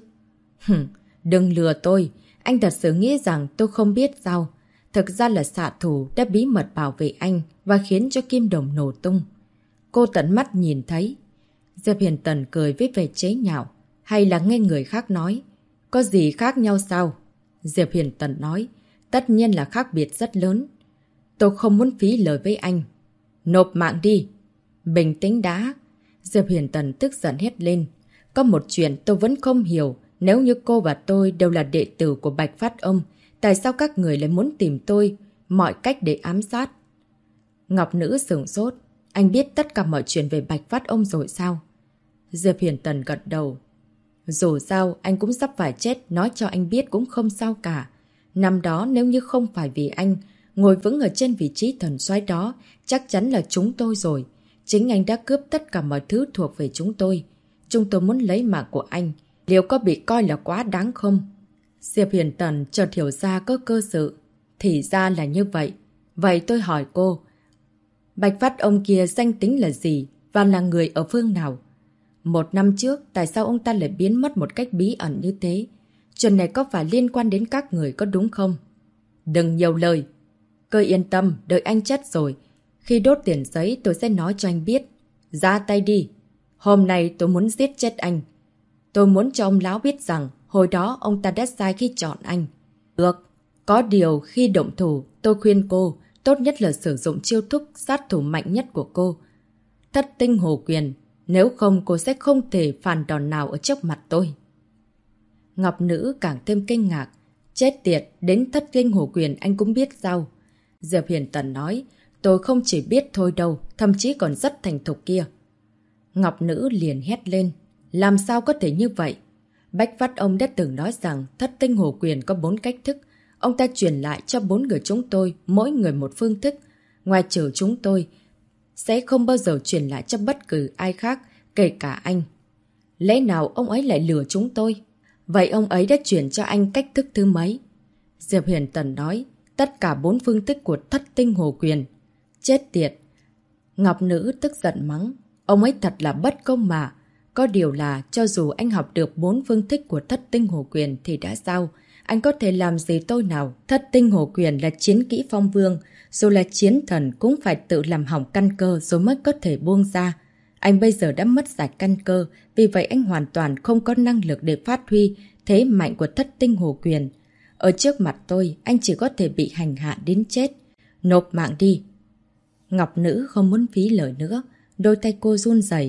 Speaker 1: Đừng lừa tôi. Anh thật sự nghĩ rằng tôi không biết sao? Thực ra là xạ thủ đã bí mật bảo vệ anh và khiến cho Kim Đồng nổ tung. Cô tận mắt nhìn thấy. Diệp Huyền Tần cười với vẻ chế nhạo. Hay là nghe người khác nói? Có gì khác nhau sao? Diệp Huyền Tần nói. Tất nhiên là khác biệt rất lớn. Tôi không muốn phí lời với anh. Nộp mạng đi. Bình tĩnh đã. Diệp Huyền Tần tức giận hét lên. Có một chuyện tôi vẫn không hiểu. Nếu như cô và tôi đều là đệ tử của Bạch Phát Ông, tại sao các người lại muốn tìm tôi mọi cách để ám sát? Ngọc Nữ sửng sốt. Anh biết tất cả mọi chuyện về Bạch Phát Ông rồi sao? Diệp Huyền Tần gật đầu. Dù sao, anh cũng sắp phải chết, nói cho anh biết cũng không sao cả. Năm đó nếu như không phải vì anh, ngồi vững ở trên vị trí thần soái đó, chắc chắn là chúng tôi rồi. Chính anh đã cướp tất cả mọi thứ thuộc về chúng tôi. Chúng tôi muốn lấy mạng của anh. Liệu có bị coi là quá đáng không? Diệp Huyền Tần chợt hiểu ra có cơ sự. Thì ra là như vậy. Vậy tôi hỏi cô, Bạch Phát Ông kia danh tính là gì và là người ở phương nào? 1 năm trước, tại sao ông ta lại biến mất một cách bí ẩn như thế? Chuyện này có phải liên quan đến các người có đúng không? Đừng nhiều lời. Cứ yên tâm, đợi anh chết rồi. Khi đốt tiền giấy tôi sẽ nói cho anh biết. Ra tay đi. Hôm nay tôi muốn giết chết anh. Tôi muốn cho ông lão biết rằng hồi đó ông ta đã sai khi chọn anh. Được. Có điều khi động thủ, tôi khuyên cô tốt nhất là sử dụng chiêu thức sát thủ mạnh nhất của cô. Thất tinh hồ quyền. Nếu không cô sẽ không thể phản đòn nào ở trước mặt tôi. Ngọc Nữ càng thêm kinh ngạc. Chết tiệt, đến thất tinh hồ quyền anh cũng biết sao? Diệp Huyền Tần nói, tôi không chỉ biết thôi đâu, thậm chí còn rất thành thục kia. Ngọc Nữ liền hét lên. Làm sao có thể như vậy? Bách Phát Ông đã từng nói rằng thất tinh hồ quyền có 4 cách thức. Ông ta truyền lại cho 4 người chúng tôi, mỗi người một phương thức. Ngoài trừ chúng tôi, sẽ không bao giờ truyền lại cho bất cứ ai khác, kể cả anh. Lẽ nào ông ấy lại lừa chúng tôi? Vậy ông ấy đã truyền cho anh cách thức thứ mấy? Diệp Huyền Tần nói, tất cả 4 phương thức của thất tinh hồ quyền. Chết tiệt! Ngọc Nữ tức giận mắng. Ông ấy thật là bất công mà. Có điều là cho dù anh học được 4 phương thức của thất tinh hồ quyền thì đã sao? Anh có thể làm gì tôi nào? Thất tinh hồ quyền là chiến kỹ phong vương. Dù là chiến thần cũng phải tự làm hỏng căn cơ rồi mới có thể buông ra. Anh bây giờ đã mất sạch căn cơ, vì vậy anh hoàn toàn không có năng lực để phát huy thế mạnh của thất tinh hồ quyền. Ở trước mặt tôi, anh chỉ có thể bị hành hạ đến chết. Nộp mạng đi. Ngọc Nữ không muốn phí lời nữa. Đôi tay cô run rẩy.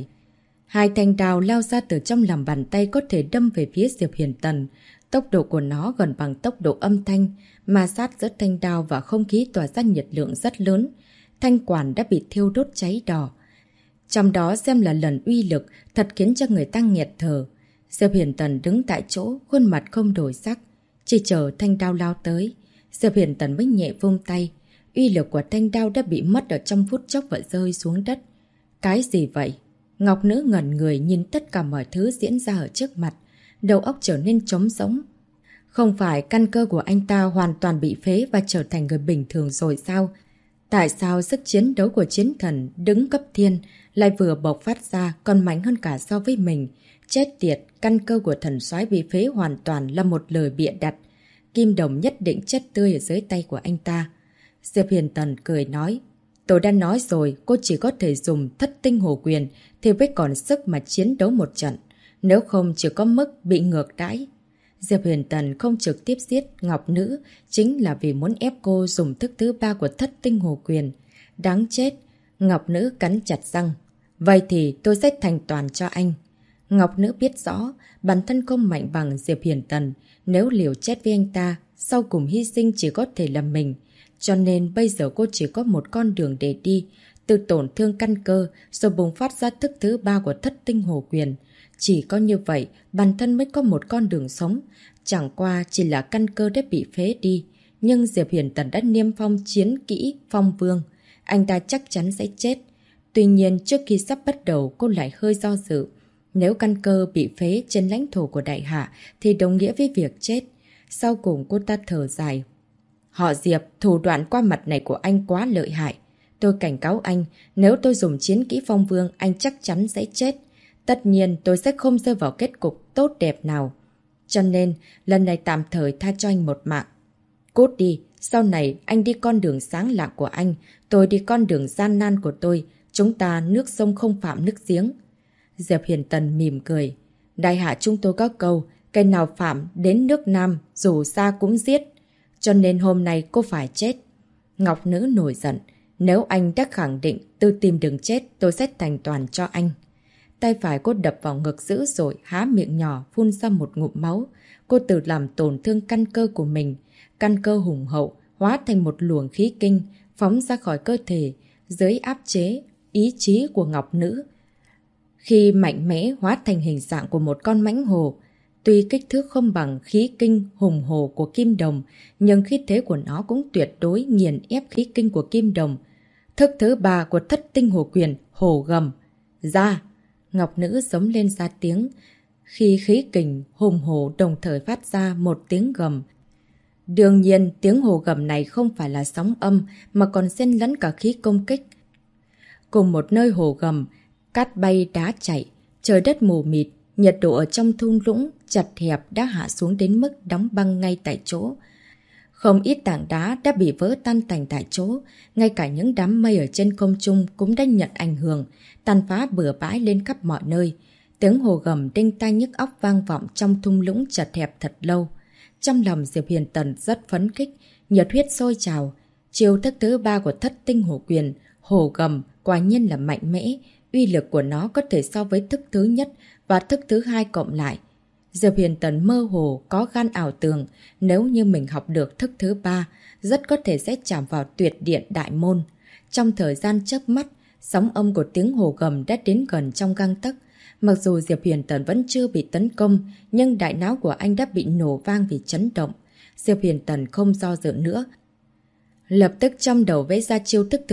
Speaker 1: 2 thanh đao lao ra từ trong lòng bàn tay có thể đâm về phía Diệp Huyền Tần. Tốc độ của nó gần bằng tốc độ âm thanh, ma sát giữa thanh đao và không khí tỏa ra nhiệt lượng rất lớn. Thanh quản đã bị thiêu đốt cháy đỏ. Trong đó xem là lần uy lực thật khiến cho người ta nghẹt thở. Diệp Huyền Tần đứng tại chỗ, khuôn mặt không đổi sắc. Chỉ chờ thanh đao lao tới, Diệp Huyền Tần mới nhẹ vung tay. Uy lực của thanh đao đã bị mất ở trong phút chốc và rơi xuống đất. Cái gì vậy? Ngọc Nữ ngẩn người nhìn tất cả mọi thứ diễn ra ở trước mặt. Đầu óc trở nên trống rỗng. Không phải căn cơ của anh ta hoàn toàn bị phế và trở thành người bình thường rồi sao? Tại sao sức chiến đấu của chiến thần đứng cấp thiên lại vừa bộc phát ra còn mạnh hơn cả so với mình? Chết tiệt, căn cơ của thần soái bị phế hoàn toàn là một lời bịa đặt. Kim Đồng nhất định chết tươi ở dưới tay của anh ta. Diệp Huyền Tần cười nói, tôi đã nói rồi, cô chỉ có thể dùng thất tinh hồ quyền thì mới còn sức mà chiến đấu một trận. Nếu không chỉ có mức bị ngược đãi. Diệp Huyền Tần không trực tiếp giết Ngọc Nữ chính là vì muốn ép cô dùng thức thứ 3 của thất tinh hồ quyền. Đáng chết! Ngọc Nữ cắn chặt răng. Vậy thì tôi sẽ thành toàn cho anh. Ngọc Nữ biết rõ bản thân không mạnh bằng Diệp Huyền Tần. Nếu liều chết với anh ta, sau cùng hy sinh chỉ có thể là mình. Cho nên bây giờ cô chỉ có một con đường để đi. Từ tổn thương căn cơ rồi bùng phát ra thức thứ 3 của thất tinh hồ quyền. Chỉ có như vậy, bản thân mới có một con đường sống. Chẳng qua chỉ là căn cơ đã bị phế đi. Nhưng Diệp Huyền Tần đã niêm phong chiến kỹ phong vương. Anh ta chắc chắn sẽ chết. Tuy nhiên trước khi sắp bắt đầu cô lại hơi do dự. Nếu căn cơ bị phế trên lãnh thổ của Đại Hạ thì đồng nghĩa với việc chết. Sau cùng cô ta thở dài. Họ Diệp, thủ đoạn qua mặt này của anh quá lợi hại. Tôi cảnh cáo anh, nếu tôi dùng chiến kỹ phong vương, anh chắc chắn sẽ chết. Tất nhiên tôi sẽ không rơi vào kết cục tốt đẹp nào. Cho nên, lần này tạm thời tha cho anh một mạng. Cút đi, sau này anh đi con đường sáng lạng của anh, tôi đi con đường gian nan của tôi. Chúng ta nước sông không phạm nước giếng. Diệp Hiền Tần mỉm cười. Đại hạ chúng tôi có câu, cây nào phạm đến nước Nam, dù xa cũng giết. Cho nên hôm nay cô phải chết. Ngọc Nữ nổi giận. Nếu anh đã khẳng định tự tìm đường chết, tôi sẽ thành toàn cho anh. Tay phải cô đập vào ngực dữ dội, há miệng nhỏ, phun ra một ngụm máu. Cô tự làm tổn thương căn cơ của mình. Căn cơ hùng hậu, hóa thành một luồng khí kinh, phóng ra khỏi cơ thể, dưới áp chế, ý chí của Ngọc Nữ. Khi mạnh mẽ hóa thành hình dạng của một con mãnh hồ, tuy kích thước không bằng khí kinh hùng hồ của Kim Đồng, nhưng khí thế của nó cũng tuyệt đối nghiền ép khí kinh của Kim Đồng. Thức thứ 3 của Thất Tinh Hồ Quyền, hồ gầm. Ra! Ngọc Nữ giống lên ra tiếng. Khi khí kình hùng hồ đồng thời phát ra một tiếng gầm. Đương nhiên, tiếng hồ gầm này không phải là sóng âm mà còn xen lẫn cả khí công kích. Cùng một nơi hồ gầm, cát bay đá chạy, trời đất mù mịt, nhiệt độ ở trong thung lũng chật hẹp đã hạ xuống đến mức đóng băng ngay tại chỗ. Không ít tảng đá đã bị vỡ tan tành tại chỗ, ngay cả những đám mây ở trên không trung cũng đã nhận ảnh hưởng, tàn phá bừa bãi lên khắp mọi nơi. Tiếng hồ gầm đinh tai nhức óc vang vọng trong thung lũng chật hẹp thật lâu. Trong lòng Diệp Hiền Tần rất phấn khích, nhiệt huyết sôi trào. Chiêu thức thứ 3 của Thất Tinh Hồ Quyền, hồ gầm, quả nhiên là mạnh mẽ. Uy lực của nó có thể so với thức thứ nhất và thức thứ 2 cộng lại. Diệp Hiền Tần mơ hồ có gan ảo tưởng, nếu như mình học được thức thứ 3, rất có thể sẽ chạm vào tuyệt điện đại môn. Trong thời gian chớp mắt, sóng âm của tiếng hồ gầm đã đến gần trong gang tấc. Mặc dù Diệp Hiền Tần vẫn chưa bị tấn công, nhưng đại não của anh đã bị nổ vang vì chấn động. Diệp Hiền Tần không do dự nữa. Lập tức trong đầu vẽ ra chiêu thức